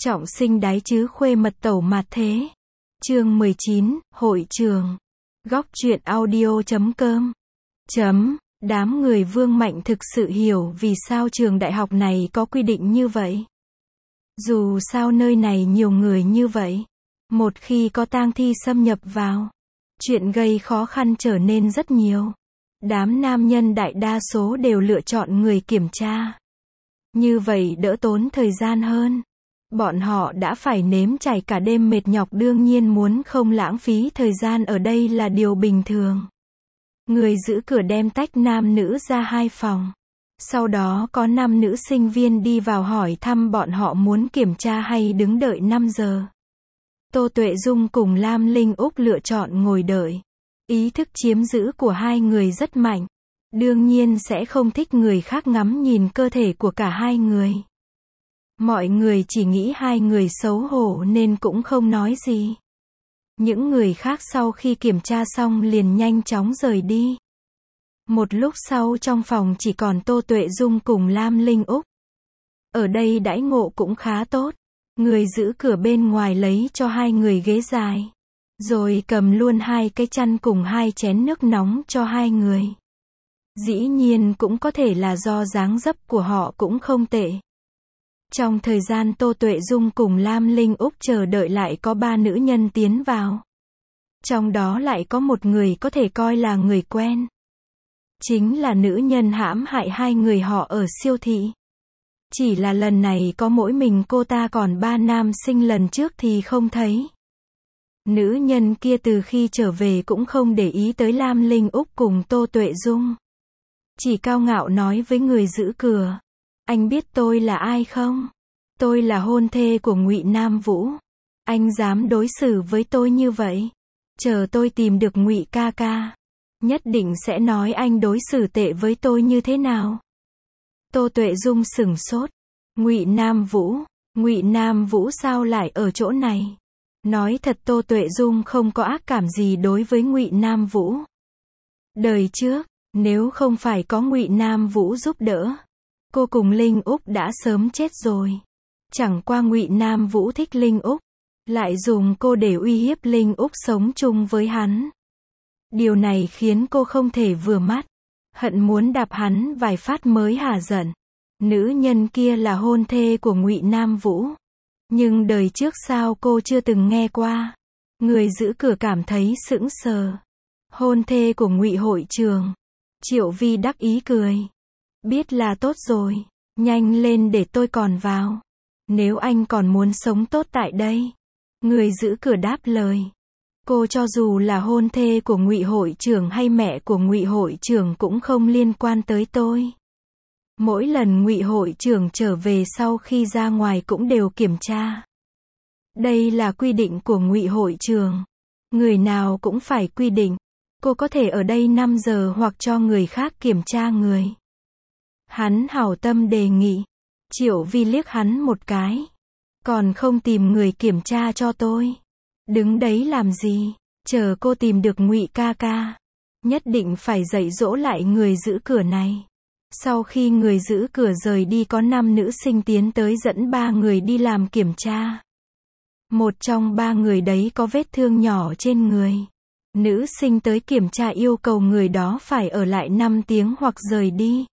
Trọng sinh đái chứ khuê mật tẩu mạt thế. Chương 19, hội trường. Góc truyện audio.com. Đám người Vương Mạnh thực sự hiểu vì sao trường đại học này có quy định như vậy. Dù sao nơi này nhiều người như vậy, một khi có tang thi xâm nhập vào, chuyện gây khó khăn trở nên rất nhiều. Đám nam nhân đại đa số đều lựa chọn người kiểm tra. Như vậy đỡ tốn thời gian hơn. Bọn họ đã phải nếm trải cả đêm mệt nhọc, đương nhiên muốn không lãng phí thời gian ở đây là điều bình thường. Người giữ cửa đem tách nam nữ ra hai phòng. Sau đó có 5 nữ sinh viên đi vào hỏi thăm bọn họ muốn kiểm tra hay đứng đợi 5 giờ. Tô Tuệ Dung cùng Lam Linh Úc lựa chọn ngồi đợi. Ý thức chiếm giữ của hai người rất mạnh. Đương nhiên sẽ không thích người khác ngắm nhìn cơ thể của cả hai người. Mọi người chỉ nghĩ hai người xấu hổ nên cũng không nói gì. Những người khác sau khi kiểm tra xong liền nhanh chóng rời đi. Một lúc sau trong phòng chỉ còn Tô Tuệ Dung cùng Lam Linh Úc. Ở đây đãi ngộ cũng khá tốt. Người giữ cửa bên ngoài lấy cho hai người ghế dài. Rồi cầm luôn 2 cái chăn cùng 2 chén nước nóng cho hai người. Dĩ nhiên cũng có thể là do dáng dấp của họ cũng không tệ. Trong thời gian Tô Tuệ Dung cùng Lam Linh Úc chờ đợi lại có 3 nữ nhân tiến vào. Trong đó lại có một người có thể coi là người quen. Chính là nữ nhân hãm hại hai người họ ở siêu thị. Chỉ là lần này có mỗi mình cô ta, còn 3 nam sinh lần trước thì không thấy. Nữ nhân kia từ khi trở về cũng không để ý tới Lam Linh Úc cùng Tô Tuệ Dung. Chỉ cao ngạo nói với người giữ cửa. Anh biết tôi là ai không? Tôi là hôn thê của Ngụy Nam Vũ. Anh dám đối xử với tôi như vậy? Chờ tôi tìm được Ngụy ca ca, nhất định sẽ nói anh đối xử tệ với tôi như thế nào. Tô Tuệ Dung sửng sốt. Ngụy Nam Vũ? Ngụy Nam Vũ sao lại ở chỗ này? Nói thật Tô Tuệ Dung không có ác cảm gì đối với Ngụy Nam Vũ. Đời trước, nếu không phải có Ngụy Nam Vũ giúp đỡ, cô cùng Linh Úc đã sớm chết rồi. Chẳng qua Ngụy Nam Vũ thích Linh Úc, lại dùng cô để uy hiếp Linh Úc sống chung với hắn. Điều này khiến cô không thể vừa mắt, hận muốn đạp hắn vài phát mới hả giận. Nữ nhân kia là hôn thê của Ngụy Nam Vũ, nhưng đời trước sao cô chưa từng nghe qua. Người giữ cửa cảm thấy sững sờ. Hôn thê của Ngụy hội trường. Triệu Vi đắc ý cười. Biết là tốt rồi, nhanh lên để tôi còn vào. Nếu anh còn muốn sống tốt tại đây. Người giữ cửa đáp lời. Cô cho dù là hôn thê của Ngụy hội trưởng hay mẹ của Ngụy hội trưởng cũng không liên quan tới tôi. Mỗi lần Ngụy hội trưởng trở về sau khi ra ngoài cũng đều kiểm tra. Đây là quy định của Ngụy hội trưởng. Người nào cũng phải quy định. Cô có thể ở đây 5 giờ hoặc cho người khác kiểm tra người. Hắn hảo tâm đề nghị. Triệu Vi liếc hắn một cái. Còn không tìm người kiểm tra cho tôi. Đứng đấy làm gì? Chờ cô tìm được Ngụy ca ca, nhất định phải dạy dỗ lại người giữ cửa này. Sau khi người giữ cửa rời đi có 5 nữ sinh tiến tới dẫn 3 người đi làm kiểm tra. Một trong 3 người đấy có vết thương nhỏ trên người. Nữ sinh tới kiểm tra yêu cầu người đó phải ở lại 5 tiếng hoặc rời đi.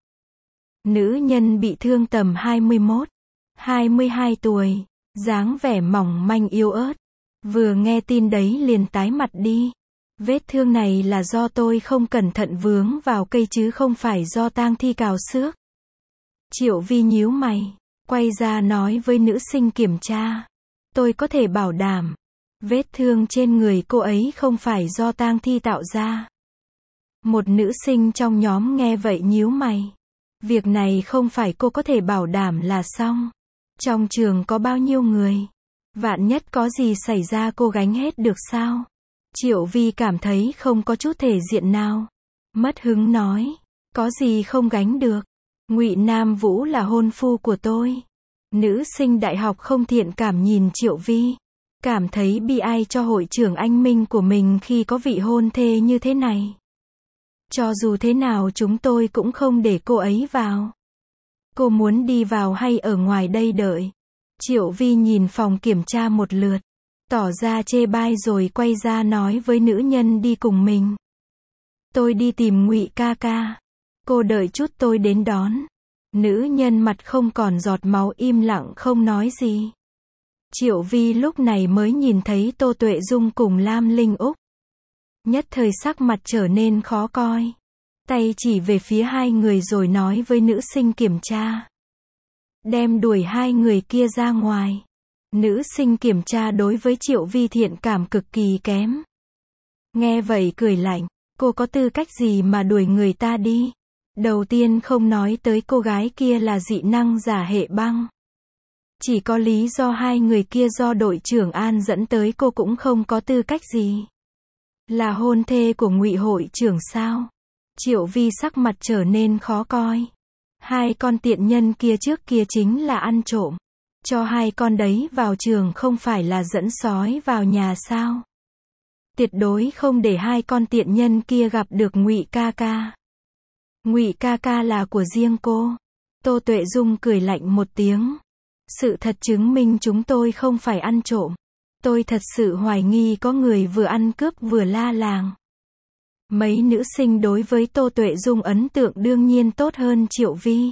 Nữ nhân bị thương tầm 21, 22 tuổi, dáng vẻ mỏng manh yếu ớt. Vừa nghe tin đấy liền tái mặt đi. Vết thương này là do tôi không cẩn thận vướng vào cây chứ không phải do tang thi cào xước. Triệu Vi nhíu mày, quay ra nói với nữ sinh kiểm tra. Tôi có thể bảo đảm, vết thương trên người cô ấy không phải do tang thi tạo ra. Một nữ sinh trong nhóm nghe vậy nhíu mày. Việc này không phải cô có thể bảo đảm là xong. Trong trường có bao nhiêu người? Vạn nhất có gì xảy ra cô gánh hết được sao? Triệu Vi cảm thấy không có chút thể diện nào. Mất hứng nói. Có gì không gánh được? Ngụy Nam Vũ là hôn phu của tôi. Nữ sinh đại học không thiện cảm nhìn Triệu Vi. Cảm thấy bi ai cho hội trưởng anh minh của mình khi có vị hôn thê như thế này. Cho dù thế nào chúng tôi cũng không để cô ấy vào. Cô muốn đi vào hay ở ngoài đây đợi? Triệu Vi nhìn phòng kiểm tra một lượt, tỏ ra chê bai rồi quay ra nói với nữ nhân đi cùng mình. Tôi đi tìm Ngụy ca ca. Cô đợi chút tôi đến đón. Nữ nhân mặt không còn giọt máu im lặng không nói gì. Triệu Vi lúc này mới nhìn thấy Tô Tuệ Dung cùng Lam Linh Úc. Nhất thời sắc mặt trở nên khó coi. Tay chỉ về phía hai người rồi nói với nữ sinh kiểm tra. Đem đuổi hai người kia ra ngoài. Nữ sinh kiểm tra đối với Triệu Vi thiện cảm cực kỳ kém. Nghe vậy cười lạnh, cô có tư cách gì mà đuổi người ta đi? Đầu tiên không nói tới cô gái kia là dị năng giả hệ băng. Chỉ có lý do hai người kia do đội trưởng An dẫn tới cô cũng không có tư cách gì. Là hôn thê của Ngụy hội trưởng sao? Triệu Vi sắc mặt trở nên khó coi. Hai con tiện nhân kia trước kia chính là ăn trộm. Cho hai con đấy vào trường không phải là dẫn sói vào nhà sao? Tuyệt đối không để hai con tiện nhân kia gặp được Ngụy ca ca. Ngụy ca ca là của riêng cô. Tô Tuệ Dung cười lạnh một tiếng. Sự thật chứng minh chúng tôi không phải ăn trộm. Tôi thật sự hoài nghi có người vừa ăn cướp vừa la làng. Mấy nữ sinh đối với Tô Tuệ Dung ấn tượng đương nhiên tốt hơn Triệu Vi.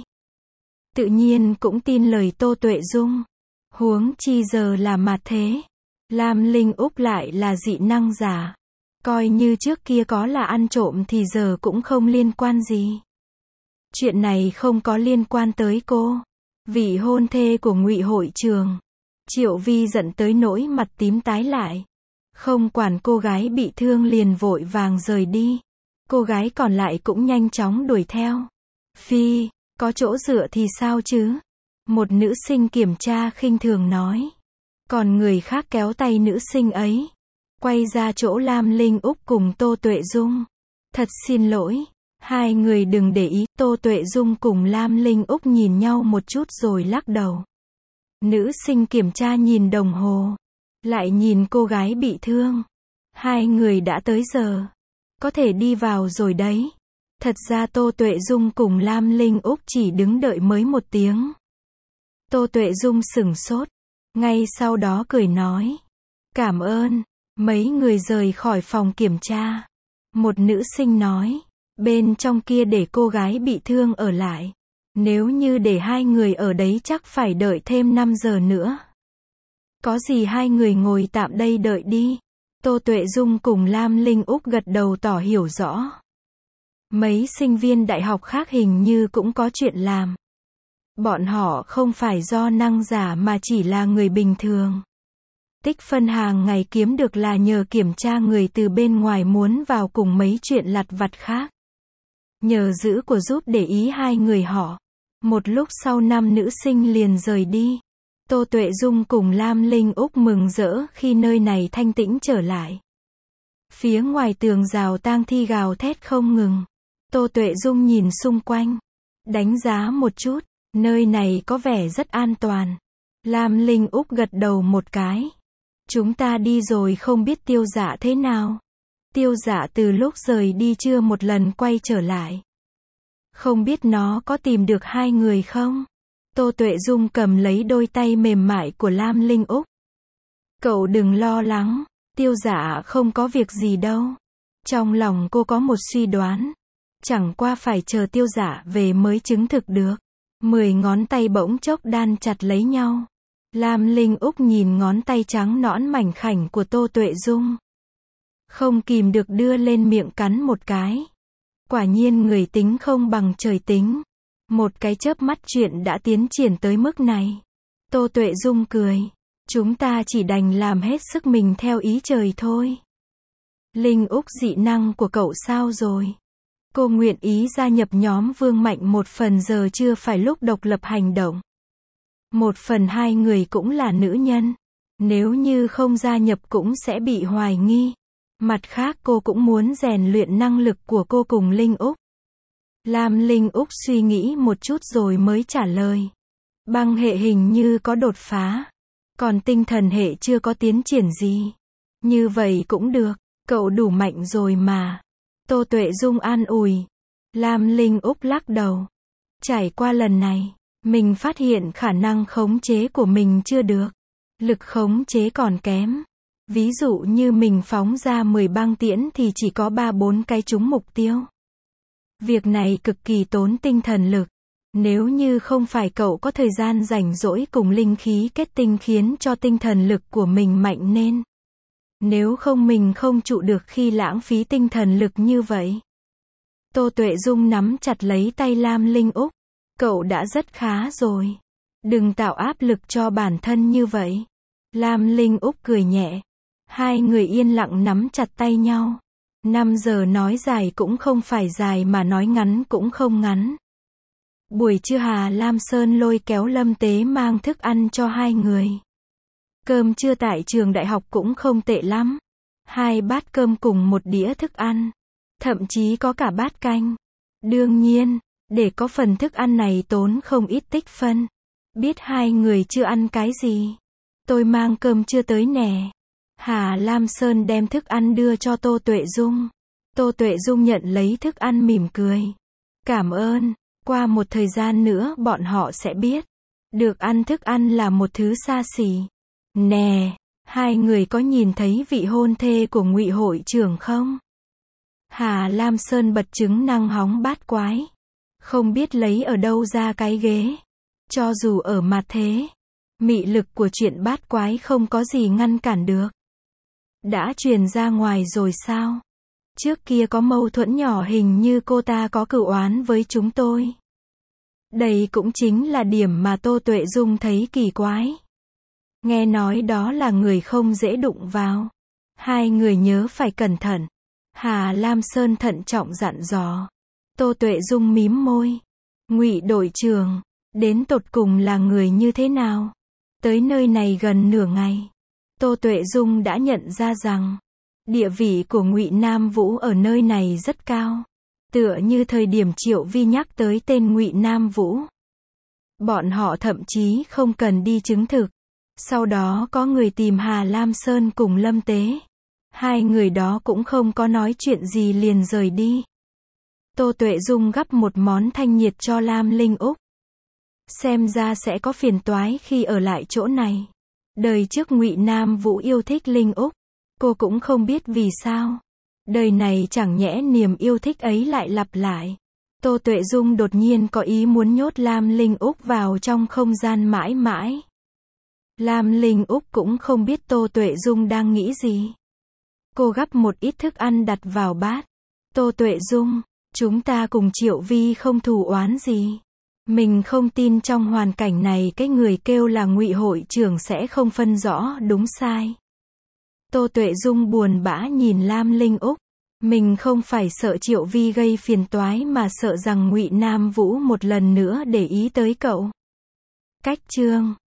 Tự nhiên cũng tin lời Tô Tuệ Dung. Huống chi giờ là mặt thế. Lam Linh Úc lại là dị năng giả. Coi như trước kia có là ăn trộm thì giờ cũng không liên quan gì. Chuyện này không có liên quan tới cô. Vị hôn thê của Ngụy hội trưởng. Triệu Vi giận tới nỗi mặt tím tái lại. Không quản cô gái bị thương liền vội vàng rời đi. Cô gái còn lại cũng nhanh chóng đuổi theo. Phi, có chỗ dựa thì sao chứ? Một nữ sinh kiểm tra khinh thường nói. Còn người khác kéo tay nữ sinh ấy. Quay ra chỗ Lam Linh Úc cùng Tô Tuệ Dung. Thật xin lỗi. Hai người đừng để ý. Tô Tuệ Dung cùng Lam Linh Úc nhìn nhau một chút rồi lắc đầu. Nữ sinh kiểm tra nhìn đồng hồ. Lại nhìn cô gái bị thương. Hai người đã tới giờ. Có thể đi vào rồi đấy. Thật ra Tô Tuệ Dung cùng Lam Linh Úc chỉ đứng đợi mới một tiếng. Tô Tuệ Dung sửng sốt. Ngay sau đó cười nói. Cảm ơn. Mấy người rời khỏi phòng kiểm tra. Một nữ sinh nói. Bên trong kia để cô gái bị thương ở lại. Nếu như để hai người ở đấy chắc phải đợi thêm 5 giờ nữa. Có gì hai người ngồi tạm đây đợi đi. Tô Tuệ Dung cùng Lam Linh Úc gật đầu tỏ hiểu rõ. Mấy sinh viên đại học khác hình như cũng có chuyện làm. Bọn họ không phải do năng giả mà chỉ là người bình thường. Tích phân hàng ngày kiếm được là nhờ kiểm tra người từ bên ngoài muốn vào cùng mấy chuyện lặt vặt khác. Nhờ giữ của giúp để ý hai người họ. Một lúc sau 5 nữ sinh liền rời đi. Tô Tuệ Dung cùng Lam Linh Úc mừng rỡ khi nơi này thanh tĩnh trở lại. Phía ngoài tường rào tang thi gào thét không ngừng. Tô Tuệ Dung nhìn xung quanh. Đánh giá một chút. Nơi này có vẻ rất an toàn. Lam Linh Úc gật đầu một cái. Chúng ta đi rồi không biết Tiêu Dạ thế nào. Tiêu Dạ từ lúc rời đi chưa một lần quay trở lại. Không biết nó có tìm được hai người không? Tô Tuệ Dung cầm lấy đôi tay mềm mại của Lam Linh Úc. Cậu đừng lo lắng, Tiêu Dạ không có việc gì đâu. Trong lòng cô có một suy đoán. Chẳng qua phải chờ Tiêu Dạ về mới chứng thực được. 10 ngón tay bỗng chốc đan chặt lấy nhau. Lam Linh Úc nhìn ngón tay trắng nõn mảnh khảnh của Tô Tuệ Dung. Không kìm được đưa lên miệng cắn một cái. Quả nhiên người tính không bằng trời tính. Một cái chớp mắt chuyện đã tiến triển tới mức này. Tô Tuệ Dung cười. Chúng ta chỉ đành làm hết sức mình theo ý trời thôi. Linh Úc dị năng của cậu sao rồi? Cô nguyện ý gia nhập nhóm Vương Mạnh một phần giờ chưa phải lúc độc lập hành động. 1/2 người cũng là nữ nhân. Nếu như không gia nhập cũng sẽ bị hoài nghi. Mặt khác cô cũng muốn rèn luyện năng lực của cô cùng Linh Úc. Lam Linh Úc suy nghĩ một chút rồi mới trả lời. Băng hệ hình như có đột phá. Còn tinh thần hệ chưa có tiến triển gì. Như vậy cũng được, cậu đủ mạnh rồi mà. Tô Tuệ Dung an ủi. Lam Linh Úc lắc đầu. Trải qua lần này, Mình phát hiện khả năng khống chế của mình chưa được. Lực khống chế còn kém. Ví dụ như mình phóng ra 10 băng tiễn thì chỉ có 3-4 cái trúng mục tiêu. Việc này cực kỳ tốn tinh thần lực. Nếu như không phải cậu có thời gian rảnh rỗi cùng linh khí kết tinh khiến cho tinh thần lực của mình mạnh lên. Nếu không mình không trụ được khi lãng phí tinh thần lực như vậy. Tô Tuệ Dung nắm chặt lấy tay Lam Linh Úc. Cậu đã rất khá rồi. Đừng tạo áp lực cho bản thân như vậy. Lam Linh Úc cười nhẹ. Hai người yên lặng nắm chặt tay nhau. 5 giờ nói dài cũng không phải dài mà nói ngắn cũng không ngắn. Buổi trưa Hà Lam Sơn lôi kéo Lâm Tế mang thức ăn cho hai người. Cơm trưa tại trường đại học cũng không tệ lắm. 2 bát cơm cùng 1 đĩa thức ăn. Thậm chí có cả bát canh. Đương nhiên, để có phần thức ăn này tốn không ít tích phân. Biết hai người chưa ăn cái gì. Tôi mang cơm trưa tới nè. Hà Lam Sơn đem thức ăn đưa cho Tô Tuệ Dung. Tô Tuệ Dung nhận lấy thức ăn mỉm cười. Cảm ơn, qua một thời gian nữa bọn họ sẽ biết. Được ăn thức ăn là một thứ xa xỉ. Nè, hai người có nhìn thấy vị hôn thê của Ngụy hội trưởng không? Hà Lam Sơn bật trứng năng hóng bát quái. Không biết lấy ở đâu ra cái ghế. Cho dù ở mặt thế, mị lực của chuyện bát quái không có gì ngăn cản được. Đã truyền ra ngoài rồi sao? Trước kia có mâu thuẫn nhỏ hình như cô ta có cửu oán với chúng tôi. Đây cũng chính là điểm mà Tô Tuệ Dung thấy kỳ quái. Nghe nói đó là người không dễ đụng vào. Hai người nhớ phải cẩn thận. Hà Lam Sơn thận trọng dặn dò. Tô Tuệ Dung mím môi. Ngụy đội trưởng, đến tột cùng là người như thế nào? Tới nơi này gần nửa ngày. Tô Tuệ Dung đã nhận ra rằng địa vị của Ngụy Nam Vũ ở nơi này rất cao. Tựa như thời điểm Triệu Vi nhắc tới tên Ngụy Nam Vũ. Bọn họ thậm chí không cần đi chứng thực. Sau đó có người tìm Hà Lam Sơn cùng Lâm Tế. Hai người đó cũng không có nói chuyện gì liền rời đi. Tô Tuệ Dung gắp một món thanh nhiệt cho Lam Linh Úc. Xem ra sẽ có phiền toái khi ở lại chỗ này. Đời trước Ngụy Nam Vũ yêu thích Linh Úc. Cô cũng không biết vì sao. Đời này chẳng nhẽ niềm yêu thích ấy lại lặp lại. Tô Tuệ Dung đột nhiên có ý muốn nhốt Lam Linh Úc vào trong không gian mãi mãi. Lam Linh Úc cũng không biết Tô Tuệ Dung đang nghĩ gì. Cô gắp một ít thức ăn đặt vào bát. Tô Tuệ Dung, chúng ta cùng Triệu Vi không thù oán gì. Mình không tin trong hoàn cảnh này cái người kêu là Ngụy hội trưởng sẽ không phân rõ đúng sai. Tô Tuệ Dung buồn bã nhìn Lam Linh Úc. Mình không phải sợ Triệu Vi gây phiền toái mà sợ rằng Ngụy Nam Vũ một lần nữa để ý tới cậu. Cách chương